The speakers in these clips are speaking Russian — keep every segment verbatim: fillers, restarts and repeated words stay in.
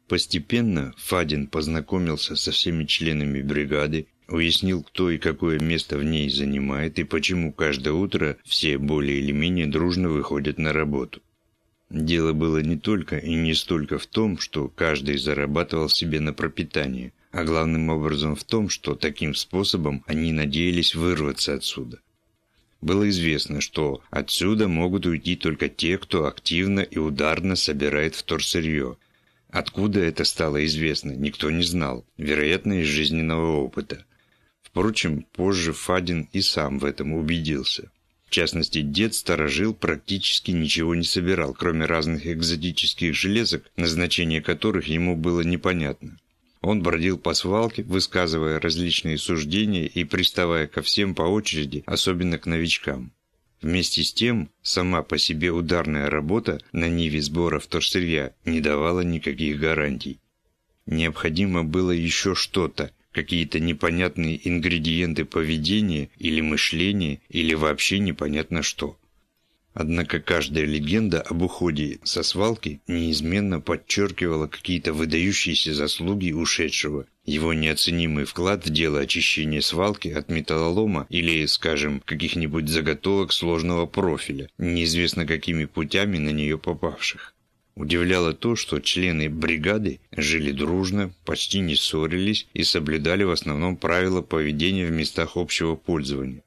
Постепенно Фадин познакомился со всеми членами бригады, уяснил, кто и какое место в ней занимает и почему каждое утро все более или менее дружно выходят на работу. Дело было не только и не столько в том, что каждый зарабатывал себе на пропитание, а главным образом в том, что таким способом они надеялись вырваться отсюда. Было известно, что отсюда могут уйти только те, кто активно и ударно собирает вторсырье. Откуда это стало известно, никто не знал, вероятно, из жизненного опыта. Впрочем, позже Фадин и сам в этом убедился. В частности, дед-старожил практически ничего не собирал, кроме разных экзотических железок, назначение которых ему было непонятно. Он бродил по свалке, высказывая различные суждения и приставая ко всем по очереди, особенно к новичкам. Вместе с тем, сама по себе ударная работа на ниве сбора вторсырья не давала никаких гарантий. Необходимо было еще что-то, какие-то непонятные ингредиенты поведения или мышления, или вообще непонятно что. Однако каждая легенда об уходе со свалки неизменно подчеркивала какие-то выдающиеся заслуги ушедшего, его неоценимый вклад в дело очищения свалки от металлолома или, скажем, каких-нибудь заготовок сложного профиля, неизвестно какими путями на нее попавших. Удивляло то, что члены бригады жили дружно, почти не ссорились и соблюдали в основном правила поведения в местах общего пользования.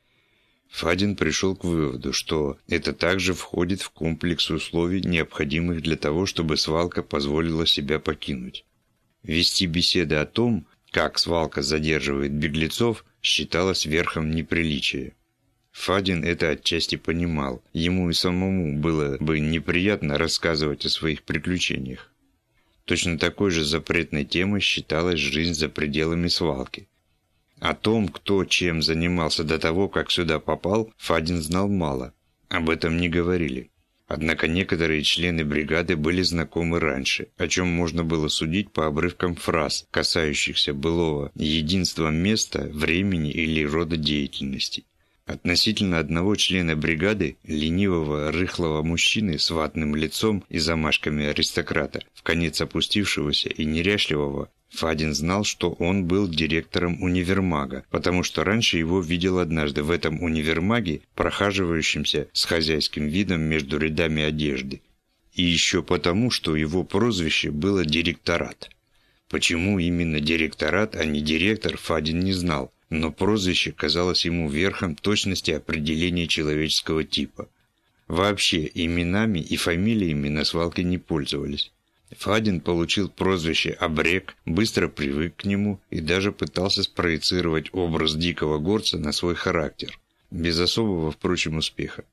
Фадин пришел к выводу, что это также входит в комплекс условий, необходимых для того, чтобы свалка позволила себя покинуть. Вести беседы о том, как свалка задерживает беглецов, считалось верхом неприличия. Фадин это отчасти понимал, ему и самому было бы неприятно рассказывать о своих приключениях. Точно такой же запретной темой считалась жизнь за пределами свалки. О том, кто чем занимался до того, как сюда попал, Фадин знал мало, об этом не говорили. Однако некоторые члены бригады были знакомы раньше, о чем можно было судить по обрывкам фраз, касающихся былого единства места, времени или рода деятельности. Относительно одного члена бригады, ленивого, рыхлого мужчины с ватным лицом и замашками аристократа, вконец опустившегося и неряшливого, Фадин знал, что он был директором универмага, потому что раньше его видел однажды в этом универмаге, прохаживающимся с хозяйским видом между рядами одежды. И еще потому, что его прозвище было «директорат». Почему именно директорат, а не директор, Фадин не знал, но прозвище казалось ему верхом точности определения человеческого типа. Вообще именами и фамилиями на свалке не пользовались. Фадин получил прозвище «Абрек», быстро привык к нему и даже пытался спроецировать образ дикого горца на свой характер. Без особого, впрочем, успеха.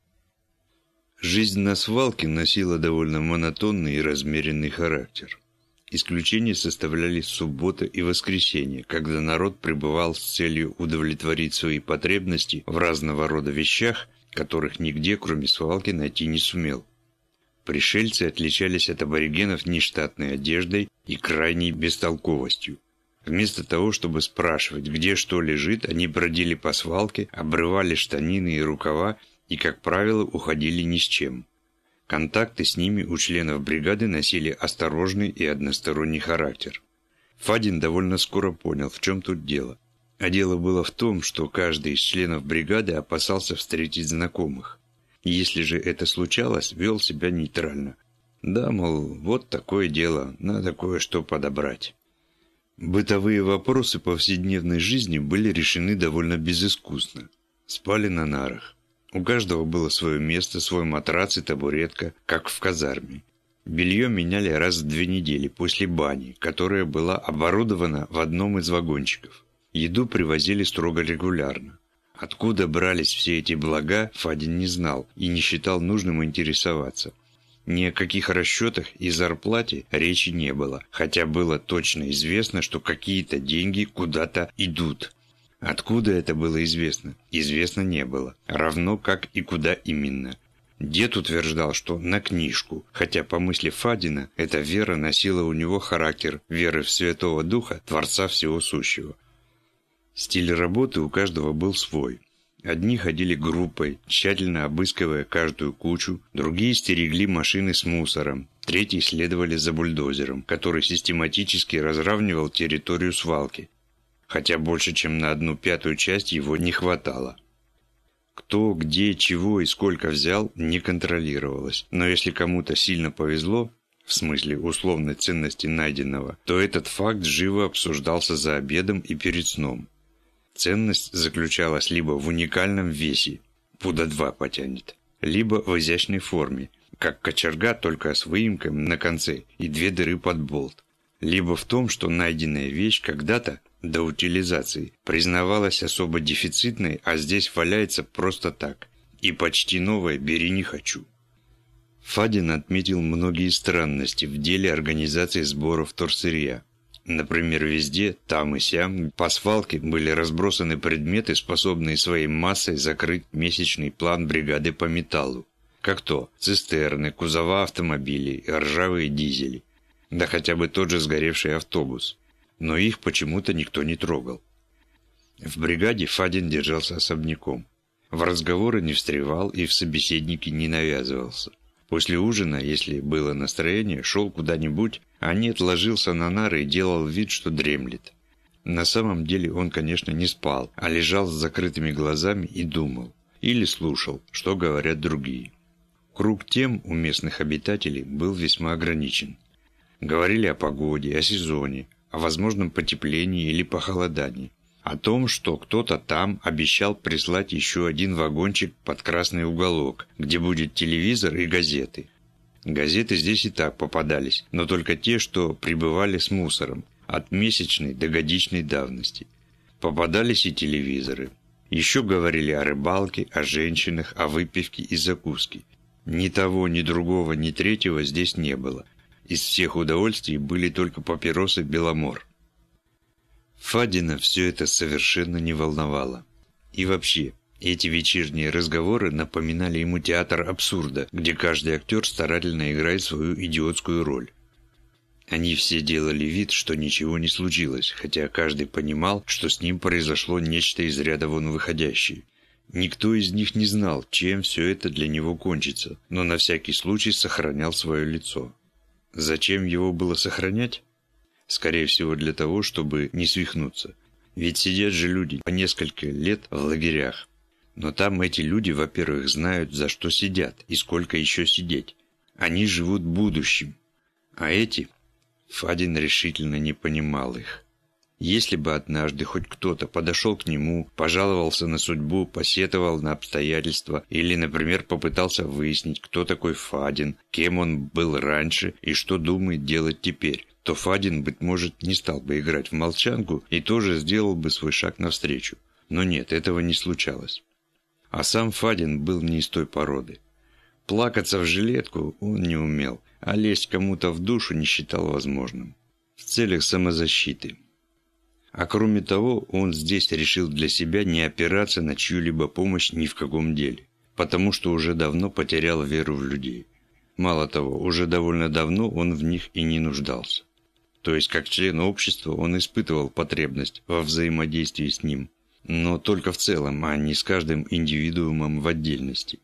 Жизнь на свалке носила довольно монотонный и размеренный характер. Исключения составляли суббота и воскресенье, когда народ пребывал с целью удовлетворить свои потребности в разного рода вещах, которых нигде, кроме свалки, найти не сумел. Пришельцы отличались от аборигенов нештатной одеждой и крайней бестолковостью. Вместо того, чтобы спрашивать, где что лежит, они бродили по свалке, обрывали штанины и рукава и, как правило, уходили ни с чем. Контакты с ними у членов бригады носили осторожный и односторонний характер. Фадин довольно скоро понял, в чем тут дело. А дело было в том, что каждый из членов бригады опасался встретить знакомых. Если же это случалось, вел себя нейтрально. Да, мол, вот такое дело, надо кое-что подобрать. Бытовые вопросы повседневной жизни были решены довольно безыскусно. Спали на нарах. У каждого было свое место, свой матрац и табуретка, как в казарме. Белье меняли раз в две недели после бани, которая была оборудована в одном из вагончиков. Еду привозили строго регулярно. Откуда брались все эти блага, Фадин не знал и не считал нужным интересоваться. Ни о каких расчетах и зарплате речи не было, хотя было точно известно, что какие-то деньги куда-то идут. Откуда это было известно? Известно не было, равно как и куда именно. Дед утверждал, что на книжку, хотя по мысли Фадина эта вера носила у него характер веры в Святого Духа, Творца Всего Сущего. Стиль работы у каждого был свой. Одни ходили группой, тщательно обыскивая каждую кучу, другие стерегли машины с мусором, третьи следовали за бульдозером, который систематически разравнивал территорию свалки, хотя больше чем на одну пятую часть его не хватало. Кто, где, чего и сколько взял, не контролировалось, но если кому-то сильно повезло, в смысле условной ценности найденного, то этот факт живо обсуждался за обедом и перед сном. Ценность заключалась либо в уникальном весе, пуда два потянет, либо в изящной форме, как кочерга, только с выемком на конце и две дыры под болт, либо в том, что найденная вещь когда-то, до утилизации, признавалась особо дефицитной, а здесь валяется просто так, и почти новое бери не хочу. Фадин отметил многие странности в деле организации сборов вторсырья. Например, везде, там и сям, по свалке были разбросаны предметы, способные своей массой закрыть месячный план бригады по металлу. Как то цистерны, кузова автомобилей, ржавые дизели. Да хотя бы тот же сгоревший автобус. Но их почему-то никто не трогал. В бригаде Фадин держался особняком. В разговоры не встревал и в собеседники не навязывался. После ужина, если было настроение, шел куда-нибудь, а нет, ложился на нары и делал вид, что дремлет. На самом деле он, конечно, не спал, а лежал с закрытыми глазами и думал. Или слушал, что говорят другие. Круг тем у местных обитателей был весьма ограничен. Говорили о погоде, о сезоне, о возможном потеплении или похолодании. О том, что кто-то там обещал прислать еще один вагончик под красный уголок, где будет телевизор и газеты. Газеты здесь и так попадались, но только те, что прибывали с мусором, от месячной до годичной давности. Попадались и телевизоры. Еще говорили о рыбалке, о женщинах, о выпивке и закуске. Ни того, ни другого, ни третьего здесь не было. Из всех удовольствий были только папиросы «Беломор». Фадина все это совершенно не волновало. И вообще, эти вечерние разговоры напоминали ему театр абсурда, где каждый актер старательно играет свою идиотскую роль. Они все делали вид, что ничего не случилось, хотя каждый понимал, что с ним произошло нечто из ряда вон выходящее. Никто из них не знал, чем все это для него кончится, но на всякий случай сохранял свое лицо. Зачем его было сохранять? Скорее всего для того, чтобы не свихнуться. Ведь сидят же люди по несколько лет в лагерях. Но там эти люди, во-первых, знают, за что сидят и сколько еще сидеть. Они живут будущим. А эти... Фадин решительно не понимал их. Если бы однажды хоть кто-то подошел к нему, пожаловался на судьбу, посетовал на обстоятельства или, например, попытался выяснить, кто такой Фадин, кем он был раньше и что думает делать теперь, то Фадин, быть может, не стал бы играть в молчанку и тоже сделал бы свой шаг навстречу. Но нет, этого не случалось. А сам Фадин был не из той породы. Плакаться в жилетку он не умел, а лезть кому-то в душу не считал возможным. В целях самозащиты. А кроме того, он здесь решил для себя не опираться на чью-либо помощь ни в каком деле, потому что уже давно потерял веру в людей. Мало того, уже довольно давно он в них и не нуждался. То есть, как член общества, он испытывал потребность во взаимодействии с ним, но только в целом, а не с каждым индивидуумом в отдельности.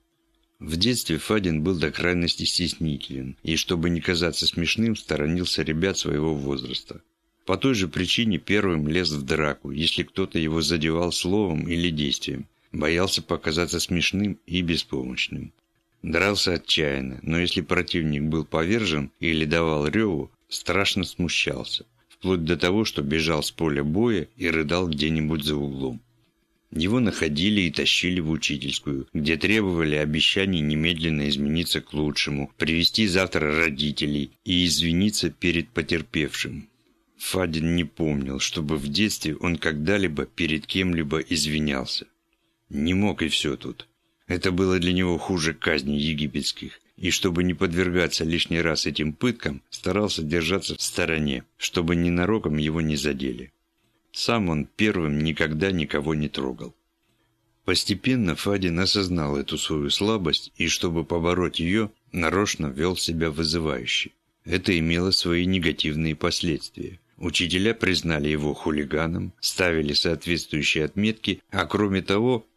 В детстве Фадин был до крайности стеснителен, и, чтобы не казаться смешным, сторонился ребят своего возраста. По той же причине первым лез в драку, если кто-то его задевал словом или действием, боялся показаться смешным и беспомощным. Дрался отчаянно, но если противник был повержен или давал реву, страшно смущался, вплоть до того, что бежал с поля боя и рыдал где-нибудь за углом. Его находили и тащили в учительскую, где требовали обещаний немедленно измениться к лучшему, привести завтра родителей и извиниться перед потерпевшим. Фадин не помнил, чтобы в детстве он когда-либо перед кем-либо извинялся. Не мог и все тут. Это было для него хуже казни египетских, и чтобы не подвергаться лишний раз этим пыткам, старался держаться в стороне, чтобы ненароком его не задели. Сам он первым никогда никого не трогал. Постепенно Фадин осознал эту свою слабость и, чтобы побороть ее, нарочно вел себя вызывающе. Это имело свои негативные последствия. Учителя признали его хулиганом, ставили соответствующие отметки, а кроме того,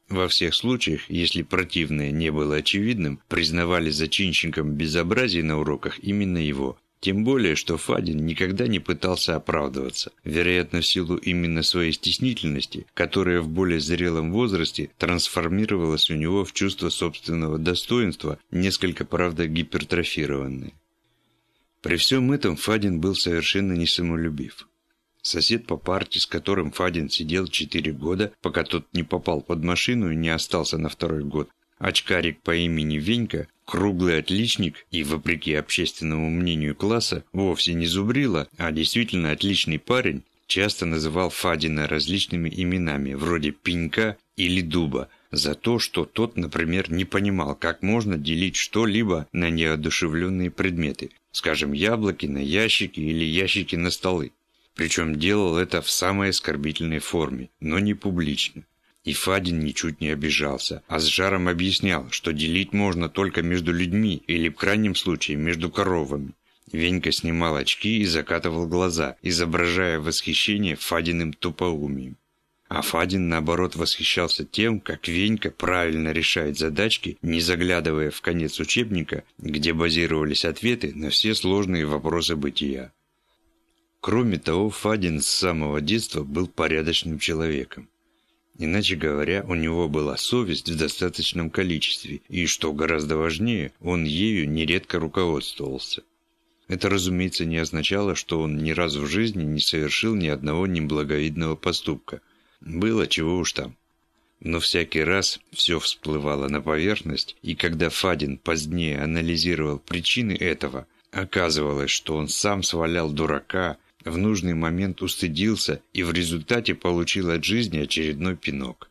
Во всех случаях, если противное не было очевидным, признавали зачинщиком безобразий на уроках именно его. Тем более, что Фадин никогда не пытался оправдываться, вероятно, в силу именно своей стеснительности, которая в более зрелом возрасте трансформировалась у него в чувство собственного достоинства, несколько, правда, гипертрофированное. При всем этом Фадин был совершенно не самолюбив. Сосед по парте, с которым Фадин сидел четыре года, пока тот не попал под машину и не остался на второй год, очкарик по имени Венька, круглый отличник и, вопреки общественному мнению класса, вовсе не зубрила, а действительно отличный парень, часто называл Фадина различными именами, вроде Пенька или Дуба, за то, что тот, например, не понимал, как можно делить что-либо на неодушевленные предметы, скажем, яблоки на ящики или ящики на столы. Причем делал это в самой оскорбительной форме, но не публично. И Фадин ничуть не обижался, а с жаром объяснял, что делить можно только между людьми или, в крайнем случае, между коровами. Венька снимал очки и закатывал глаза, изображая восхищение Фадиным тупоумием. А Фадин, наоборот, восхищался тем, как Венька правильно решает задачки, не заглядывая в конец учебника, где базировались ответы на все сложные вопросы бытия. Кроме того, Фадин с самого детства был порядочным человеком. Иначе говоря, у него была совесть в достаточном количестве, и, что гораздо важнее, он ею нередко руководствовался. Это, разумеется, не означало, что он ни разу в жизни не совершил ни одного неблаговидного поступка. Было чего уж там. Но всякий раз все всплывало на поверхность, и когда Фадин позднее анализировал причины этого, оказывалось, что он сам свалял дурака, в нужный момент устыдился и в результате получил от жизни очередной пинок.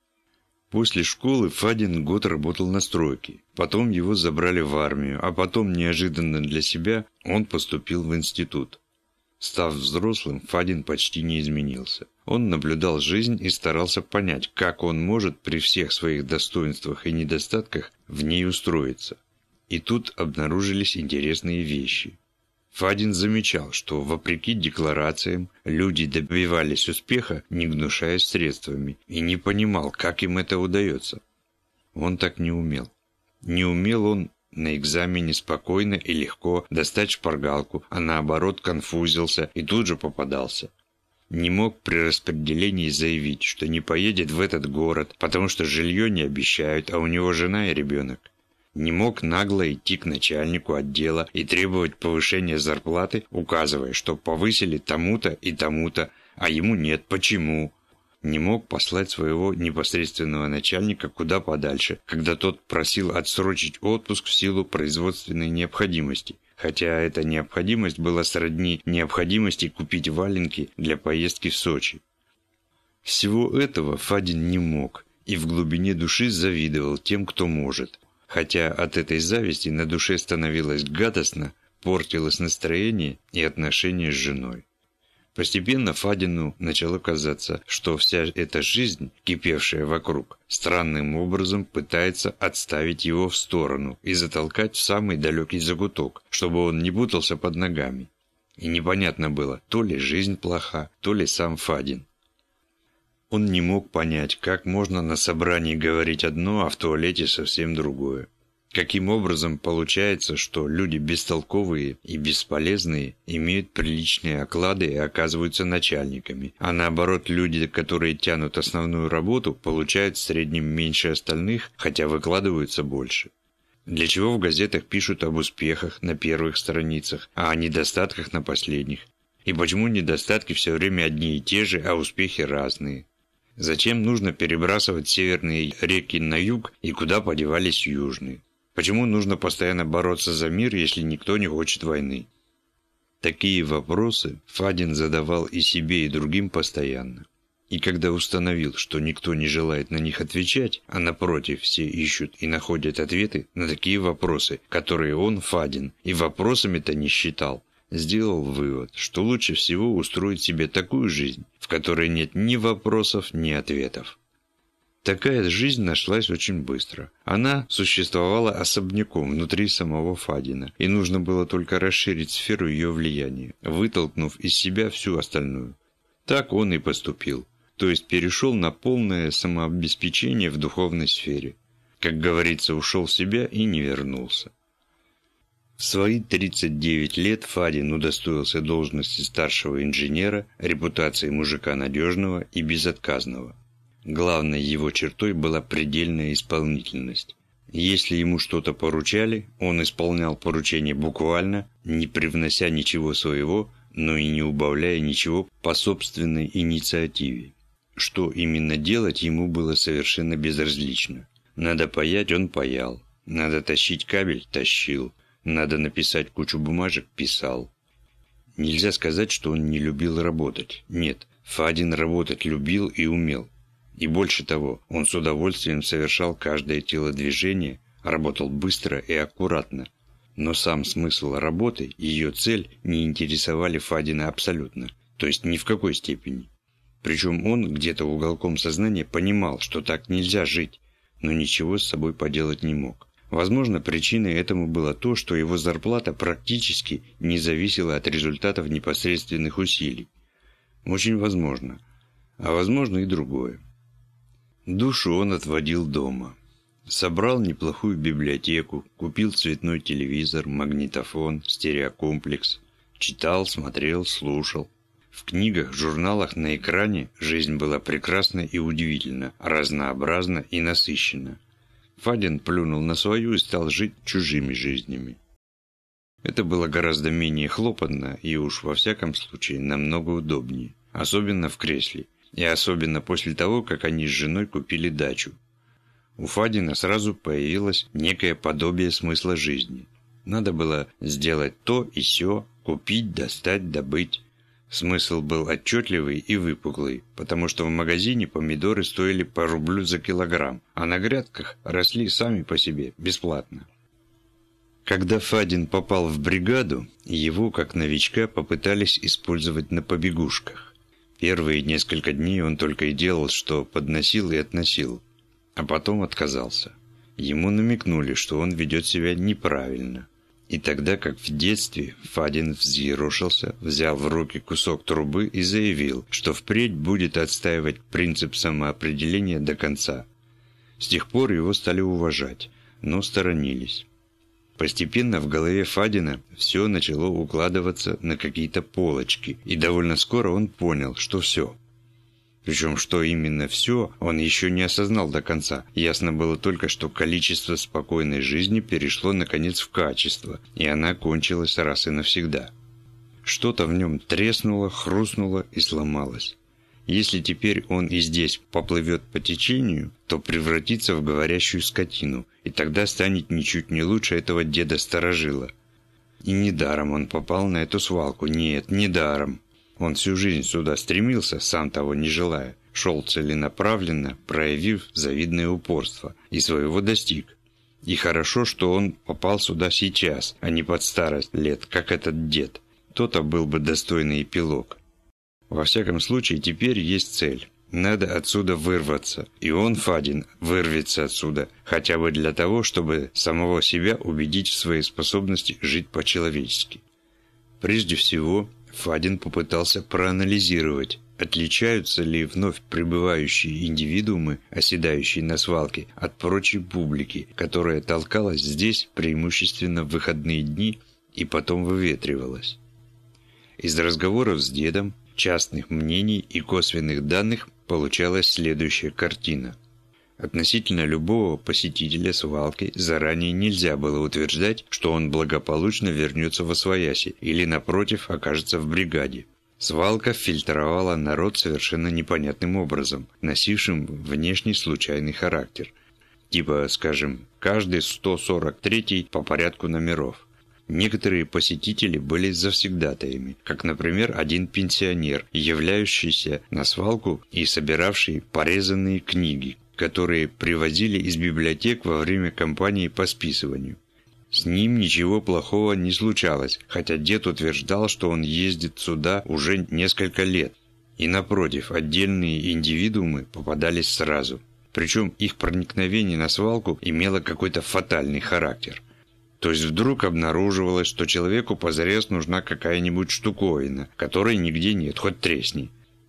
После школы Фадин год работал на стройке, потом его забрали в армию, а потом, неожиданно для себя, он поступил в институт. Став взрослым, Фадин почти не изменился. Он наблюдал жизнь и старался понять, как он может при всех своих достоинствах и недостатках в ней устроиться. И тут обнаружились интересные вещи. Фадин замечал, что, вопреки декларациям, люди добивались успеха, не гнушаясь средствами, и не понимал, как им это удается. Он так не умел. Не умел он на экзамене спокойно и легко достать шпаргалку, а наоборот конфузился и тут же попадался. Не мог при распределении заявить, что не поедет в этот город, потому что жилье не обещают, а у него жена и ребенок. Не мог нагло идти к начальнику отдела и требовать повышения зарплаты, указывая, что повысили тому-то и тому-то, а ему нет, почему. Не мог послать своего непосредственного начальника куда подальше, когда тот просил отсрочить отпуск в силу производственной необходимости, хотя эта необходимость была сродни необходимости купить валенки для поездки в Сочи. Всего этого Фадин не мог и в глубине души завидовал тем, кто может. Хотя от этой зависти на душе становилось гадостно, портилось настроение и отношения с женой. Постепенно Фадину начало казаться, что вся эта жизнь, кипевшая вокруг, странным образом пытается отставить его в сторону и затолкать в самый далекий закуток, чтобы он не путался под ногами. И непонятно было, то ли жизнь плоха, то ли сам Фадин. Он не мог понять, как можно на собрании говорить одно, а в туалете совсем другое. Каким образом получается, что люди бестолковые и бесполезные имеют приличные оклады и оказываются начальниками, а наоборот люди, которые тянут основную работу, получают в среднем меньше остальных, хотя выкладываются больше. Для чего в газетах пишут об успехах на первых страницах, а о недостатках на последних? И почему недостатки все время одни и те же, а успехи разные? Зачем нужно перебрасывать северные реки на юг и куда подевались южные? Почему нужно постоянно бороться за мир, если никто не хочет войны? Такие вопросы Фадин задавал и себе, и другим постоянно. И когда установил, что никто не желает на них отвечать, а напротив, все ищут и находят ответы на такие вопросы, которые он, Фадин, и вопросами-то не считал, сделал вывод, что лучше всего устроить себе такую жизнь, в которой нет ни вопросов, ни ответов. Такая жизнь нашлась очень быстро. Она существовала особняком внутри самого Фадина, и нужно было только расширить сферу ее влияния, вытолкнув из себя всю остальную. Так он и поступил. то есть перешел на полное самообеспечение в духовной сфере. Как говорится, ушел в себя и не вернулся. В свои тридцать девять лет Фадин удостоился должности старшего инженера, репутации мужика надежного и безотказного. Главной его чертой была предельная исполнительность. Если ему что-то поручали, он исполнял поручение буквально, не привнося ничего своего, но и не убавляя ничего по собственной инициативе. Что именно делать ему было совершенно безразлично. Надо паять, он паял. Надо тащить кабель – тащил. Надо написать кучу бумажек – писал. Нельзя сказать, что он не любил работать. Нет, Фадин работать любил и умел. И больше того, он с удовольствием совершал каждое телодвижение, работал быстро и аккуратно. Но сам смысл работы и ее цель не интересовали Фадина абсолютно, то есть ни в какой степени. Причем он где-то уголком сознания понимал, что так нельзя жить, но ничего с собой поделать не мог. Возможно, причиной этому было то, что его зарплата практически не зависела от результатов непосредственных усилий. Очень возможно. А возможно и другое. Душу он отводил дома. Собрал неплохую библиотеку, купил цветной телевизор, магнитофон, стереокомплекс. Читал, смотрел, слушал. В книгах, журналах, на экране жизнь была прекрасна и удивительна, разнообразна и насыщенна. Фадин плюнул на свою и стал жить чужими жизнями. Это было гораздо менее хлопотно и уж во всяком случае намного удобнее, особенно в кресле, и особенно после того, как они с женой купили дачу. У Фадина сразу появилось некое подобие смысла жизни. Надо было сделать то и сё, купить, достать, добыть. Смысл был отчетливый и выпуклый, потому что в магазине помидоры стоили по рублю за килограмм, а на грядках росли сами по себе, бесплатно. Когда Фадин попал в бригаду, его, как новичка, попытались использовать на побегушках. Первые несколько дней он только и делал, что подносил и относил, а потом отказался. Ему намекнули, что он ведет себя неправильно. И тогда, как в детстве, Фадин взъерошился, взял в руки кусок трубы и заявил, что впредь будет отстаивать принцип самоопределения до конца. С тех пор его стали уважать, но сторонились. Постепенно в голове Фадина все начало укладываться на какие-то полочки, и довольно скоро он понял, что все. Причем, что именно все, он еще не осознал до конца. Ясно было только, что количество спокойной жизни перешло наконец в качество, и она кончилась раз и навсегда. Что-то в нем треснуло, хрустнуло и сломалось. Если теперь он и здесь поплывет по течению, то превратится в говорящую скотину, и тогда станет ничуть не лучше этого деда-старожила. И недаром он попал на эту свалку. Нет, недаром. Он всю жизнь сюда стремился, сам того не желая, шел целенаправленно, проявив завидное упорство, и своего достиг. И хорошо, что он попал сюда сейчас, а не под старость лет, как этот дед. То-то был бы достойный эпилог. Во всяком случае, теперь есть цель. Надо отсюда вырваться, и он, Фадин, вырвется отсюда, хотя бы для того, чтобы самого себя убедить в своей способности жить по-человечески. Прежде всего, Фадин попытался проанализировать, отличаются ли вновь прибывающие индивидуумы, оседающие на свалке, от прочей публики, которая толкалась здесь преимущественно в выходные дни и потом выветривалась. Из разговоров с дедом, частных мнений и косвенных данных получалась следующая картина. Относительно любого посетителя свалки заранее нельзя было утверждать, что он благополучно вернется восвояси или, напротив, окажется в бригаде. Свалка фильтровала народ совершенно непонятным образом, носившим внешний случайный характер. Типа, скажем, каждый сто сорок третий по порядку номеров. Некоторые посетители были завсегдатаями, как, например, один пенсионер, являющийся на свалку и собиравший порезанные книги, которые привозили из библиотек во время кампании по списыванию. С ним ничего плохого не случалось, хотя дед утверждал, что он ездит сюда уже несколько лет. И напротив, отдельные индивидуумы попадались сразу. Причем их проникновение на свалку имело какой-то фатальный характер. То есть вдруг обнаруживалось, что человеку позарез нужна какая-нибудь штуковина, которой нигде нет, хоть тресни.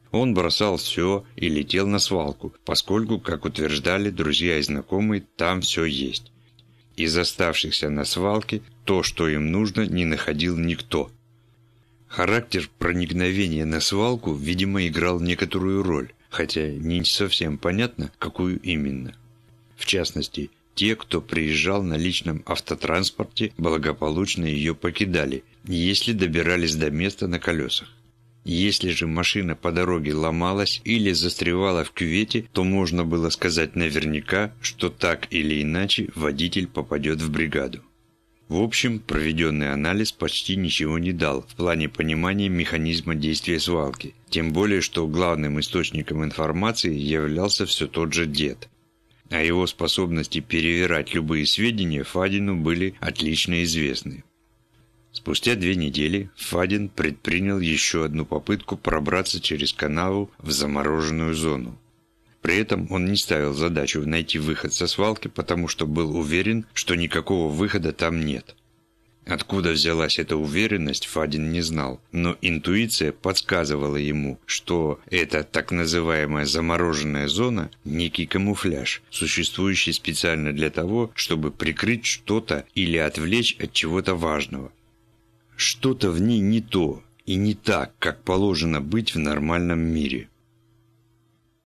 Он бросал все и летел на свалку, поскольку, как утверждали друзья и знакомые, там все есть. Из оставшихся на свалке то, что им нужно, не находил никто. Характер проникновения на свалку, видимо, играл некоторую роль, хотя не совсем понятно, какую именно. В частности, те, кто приезжал на личном автотранспорте, благополучно ее покидали, если добирались до места на колесах. Если же машина по дороге ломалась или застревала в кювете, то можно было сказать наверняка, что так или иначе водитель попадет в бригаду. В общем, проведенный анализ почти ничего не дал в плане понимания механизма действия свалки, тем более, что главным источником информации являлся все тот же дед. А его способности перевирать любые сведения Фадину были отлично известны. Спустя две недели Фадин предпринял еще одну попытку пробраться через канаву в замороженную зону. При этом он не ставил задачу найти выход со свалки, потому что был уверен, что никакого выхода там нет. Откуда взялась эта уверенность, Фадин не знал, но интуиция подсказывала ему, что эта так называемая замороженная зона – некий камуфляж, существующий специально для того, чтобы прикрыть что-то или отвлечь от чего-то важного. Что-то в ней не то и не так, как положено быть в нормальном мире.